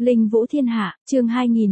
Linh Vũ Thiên Hạ, chương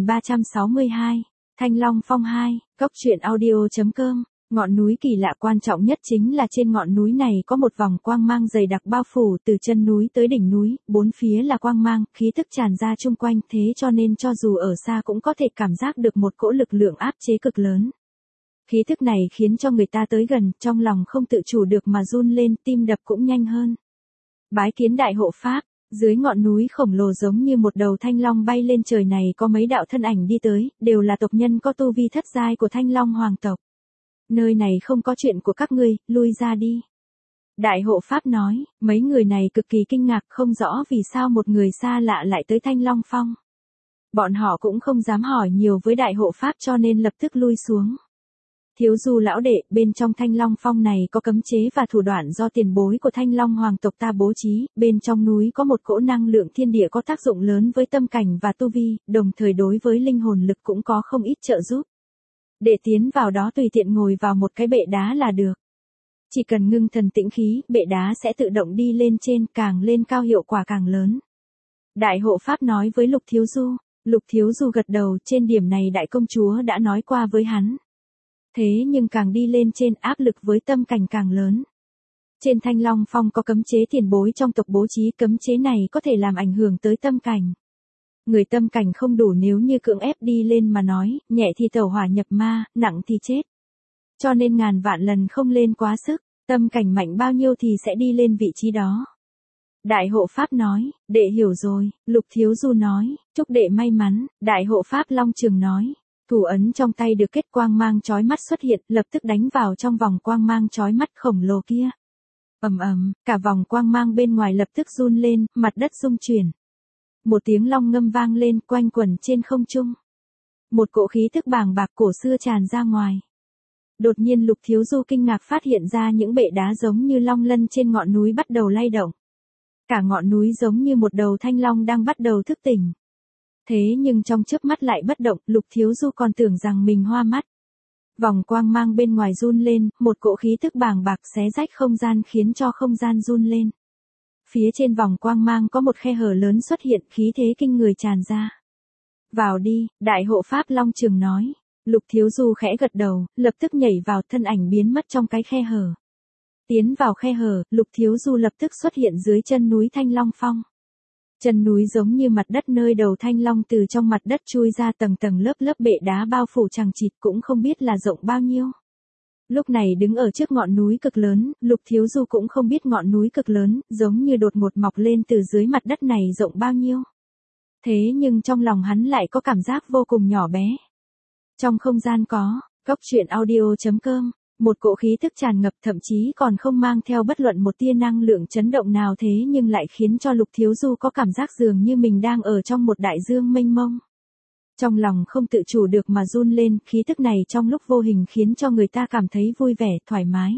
2362, Thanh Long Phong 2, Cốc truyện audio.com. Ngọn núi kỳ lạ quan trọng nhất chính là trên ngọn núi này có một vòng quang mang dày đặc bao phủ từ chân núi tới đỉnh núi, bốn phía là quang mang, khí tức tràn ra chung quanh, thế cho nên cho dù ở xa cũng có thể cảm giác được một cỗ lực lượng áp chế cực lớn. Khí tức này khiến cho người ta tới gần, trong lòng không tự chủ được mà run lên, tim đập cũng nhanh hơn. Bái kiến đại hộ pháp. Dưới ngọn núi khổng lồ giống như một đầu thanh long bay lên trời này có mấy đạo thân ảnh đi tới, đều là tộc nhân có tu vi thất giai của Thanh Long hoàng tộc. Nơi này không có chuyện của các ngươi, lui ra đi. Đại hộ pháp nói, mấy người này cực kỳ kinh ngạc không rõ vì sao một người xa lạ lại tới Thanh Long Phong. Bọn họ cũng không dám hỏi nhiều với đại hộ pháp cho nên lập tức lui xuống. Thiếu Du lão đệ, bên trong Thanh Long Phong này có cấm chế và thủ đoạn do tiền bối của Thanh Long hoàng tộc ta bố trí, bên trong núi có một cỗ năng lượng thiên địa có tác dụng lớn với tâm cảnh và tu vi, đồng thời đối với linh hồn lực cũng có không ít trợ giúp. Để tiến vào đó tùy tiện ngồi vào một cái bệ đá là được. Chỉ cần ngưng thần tĩnh khí, bệ đá sẽ tự động đi lên trên, càng lên cao hiệu quả càng lớn. Đại hộ pháp nói với Lục Thiếu Du. Lục Thiếu Du gật đầu, trên điểm này đại công chúa đã nói qua với hắn. Thế nhưng càng đi lên trên áp lực với tâm cảnh càng lớn. Trên Thanh Long Phong có cấm chế tiền bối trong tộc bố trí, cấm chế này có thể làm ảnh hưởng tới tâm cảnh. Người tâm cảnh không đủ nếu như cưỡng ép đi lên mà nói, nhẹ thì tẩu hỏa nhập ma, nặng thì chết. Cho nên ngàn vạn lần không lên quá sức, tâm cảnh mạnh bao nhiêu thì sẽ đi lên vị trí đó. Đại hộ pháp nói, đệ hiểu rồi. Lục Thiếu Du nói, chúc đệ may mắn. Đại hộ pháp Long Trường nói. Thủ ấn trong tay được kết quang mang chói mắt xuất hiện, lập tức đánh vào trong vòng quang mang chói mắt khổng lồ kia. Ầm ầm, cả vòng quang mang bên ngoài lập tức run lên, mặt đất rung chuyển. Một tiếng long ngâm vang lên, quanh quẩn trên không trung. Một cỗ khí thức bàng bạc cổ xưa tràn ra ngoài. Đột nhiên Lục Thiếu Du kinh ngạc phát hiện ra những bệ đá giống như long lân trên ngọn núi bắt đầu lay động. Cả ngọn núi giống như một đầu thanh long đang bắt đầu thức tỉnh. Thế nhưng trong chớp mắt lại bất động, Lục Thiếu Du còn tưởng rằng mình hoa mắt. Vòng quang mang bên ngoài run lên, một cỗ khí tức bàng bạc xé rách không gian khiến cho không gian run lên. Phía trên vòng quang mang có một khe hở lớn xuất hiện, khí thế kinh người tràn ra. Vào đi, đại hộ pháp Long Trường nói. Lục Thiếu Du khẽ gật đầu, lập tức nhảy vào, thân ảnh biến mất trong cái khe hở. Tiến vào khe hở, Lục Thiếu Du lập tức xuất hiện dưới chân núi Thanh Long Phong. Chân núi giống như mặt đất nơi đầu thanh long từ trong mặt đất chui ra tầng tầng lớp lớp bệ đá bao phủ chằng chịt cũng không biết là rộng bao nhiêu. Lúc này đứng ở trước ngọn núi cực lớn, Lục Thiếu Du cũng không biết ngọn núi cực lớn, giống như đột ngột mọc lên từ dưới mặt đất này rộng bao nhiêu. Thế nhưng trong lòng hắn lại có cảm giác vô cùng nhỏ bé. Trong không gian có, Cốc truyện audio.com. Một cỗ khí tức tràn ngập thậm chí còn không mang theo bất luận một tia năng lượng chấn động nào thế nhưng lại khiến cho Lục Thiếu Du có cảm giác dường như mình đang ở trong một đại dương mênh mông. Trong lòng không tự chủ được mà run lên, khí tức này trong lúc vô hình khiến cho người ta cảm thấy vui vẻ, thoải mái.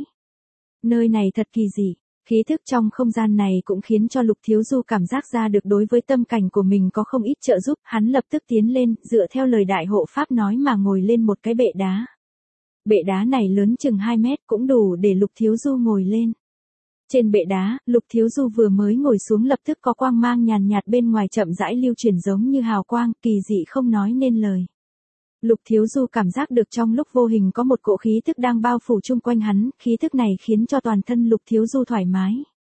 Nơi này thật kỳ dị, khí thức trong không gian này cũng khiến cho Lục Thiếu Du cảm giác ra được đối với tâm cảnh của mình có không ít trợ giúp, hắn lập tức tiến lên, dựa theo lời đại hộ pháp nói mà ngồi lên một cái bệ đá. Bệ đá này lớn chừng 2 mét cũng đủ để Lục Thiếu Du ngồi lên. Trên bệ đá, Lục Thiếu Du vừa mới ngồi xuống lập tức có quang mang nhàn nhạt bên ngoài chậm rãi lưu chuyển giống như hào quang, kỳ dị không nói nên lời. Lục Thiếu Du cảm giác được trong lúc vô hình có một cỗ khí thức đang bao phủ chung quanh hắn, khí thức này khiến cho toàn thân Lục Thiếu Du thoải mái.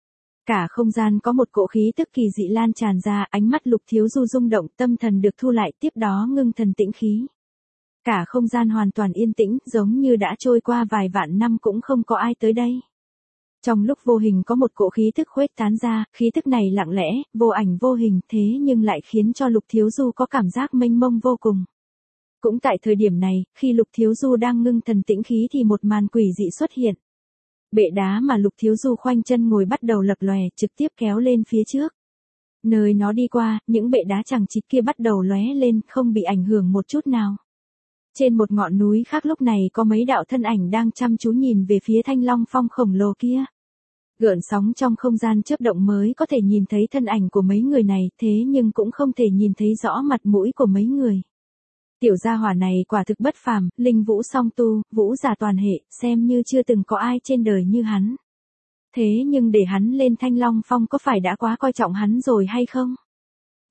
Cả không gian có một cỗ khí tức kỳ dị lan tràn ra, ánh mắt Lục Thiếu Du rung động, tâm thần được thu lại, tiếp đó ngưng thần tĩnh khí. Cả không gian hoàn toàn yên tĩnh, giống như đã trôi qua vài vạn năm cũng không có ai tới đây. Trong lúc vô hình có một cỗ khí tức khuếch tán ra, khí tức này lặng lẽ, vô ảnh vô hình thế nhưng lại khiến cho Lục Thiếu Du có cảm giác mênh mông vô cùng. Cũng tại thời điểm này, khi Lục Thiếu Du đang ngưng thần tĩnh khí thì một màn quỷ dị xuất hiện. Bệ đá mà Lục Thiếu Du khoanh chân ngồi bắt đầu lập lòe, trực tiếp kéo lên phía trước. Nơi nó đi qua, những bệ đá chằng chịt kia bắt đầu lóe lên, không bị ảnh hưởng một chút nào. Trên một ngọn núi khác lúc này có mấy đạo thân ảnh đang chăm chú nhìn về phía Thanh Long Phong khổng lồ kia. Gợn sóng trong không gian chớp động mới có thể nhìn thấy thân ảnh của mấy người này, thế nhưng cũng không thể nhìn thấy rõ mặt mũi của mấy người. Tiểu gia hỏa này quả thực bất phàm, linh vũ song tu, vũ giả toàn hệ, xem như chưa từng có ai trên đời như hắn. Thế nhưng để hắn lên Thanh Long Phong có phải đã quá coi trọng hắn rồi hay không?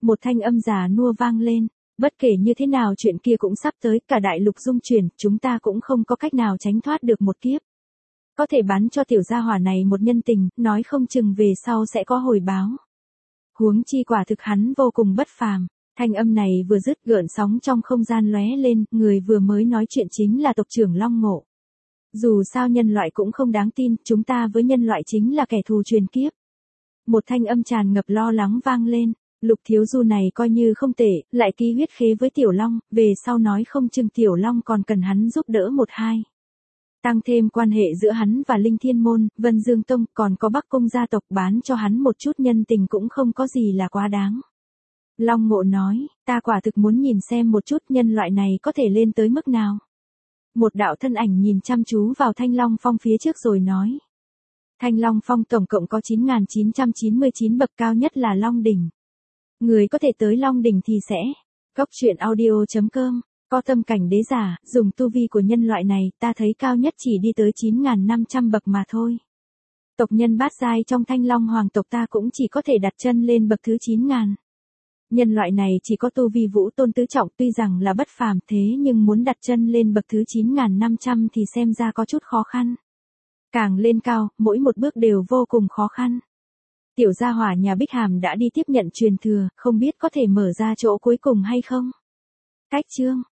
Một thanh âm già nua vang lên. Bất kể như thế nào chuyện kia cũng sắp tới, cả đại lục dung chuyển, chúng ta cũng không có cách nào tránh thoát được một kiếp. Có thể bán cho tiểu gia hỏa này một nhân tình, nói không chừng về sau sẽ có hồi báo. Huống chi quả thực hắn vô cùng bất phàm. Thanh âm này vừa dứt, gợn sóng trong không gian lóe lên, người vừa mới nói chuyện chính là tộc trưởng Long Ngộ. Dù sao nhân loại cũng không đáng tin, chúng ta với nhân loại chính là kẻ thù truyền kiếp. Một thanh âm tràn ngập lo lắng vang lên. Lục thiếu du này coi như không tệ, lại ký huyết khế với Tiểu Long, về sau nói không chừng Tiểu Long còn cần hắn giúp đỡ một hai. Tăng thêm quan hệ giữa hắn và Linh Thiên Môn, Vân Dương Tông, còn có Bắc Cung gia tộc, bán cho hắn một chút nhân tình cũng không có gì là quá đáng. Long Ngộ nói, ta quả thực muốn nhìn xem một chút nhân loại này có thể lên tới mức nào. Một đạo thân ảnh nhìn chăm chú vào Thanh Long Phong phía trước rồi nói. Thanh Long Phong tổng cộng có 9.999 bậc, cao nhất là Long Đỉnh. Người có thể tới Long Đỉnh thì sẽ. Cốc truyện audio.com. Có tâm cảnh đế giả, dùng tu vi của nhân loại này, ta thấy cao nhất chỉ đi tới 9.500 bậc mà thôi. Tộc nhân bát giai trong Thanh Long Hoàng tộc ta cũng chỉ có thể đặt chân lên bậc thứ 9.000. Nhân loại này chỉ có tu vi vũ tôn tứ trọng, tuy rằng là bất phàm thế nhưng muốn đặt chân lên bậc thứ 9.500 thì xem ra có chút khó khăn. Càng lên cao, mỗi một bước đều vô cùng khó khăn. Tiểu gia hỏa nhà Bích Hàm đã đi tiếp nhận truyền thừa, không biết có thể mở ra chỗ cuối cùng hay không? Cách chương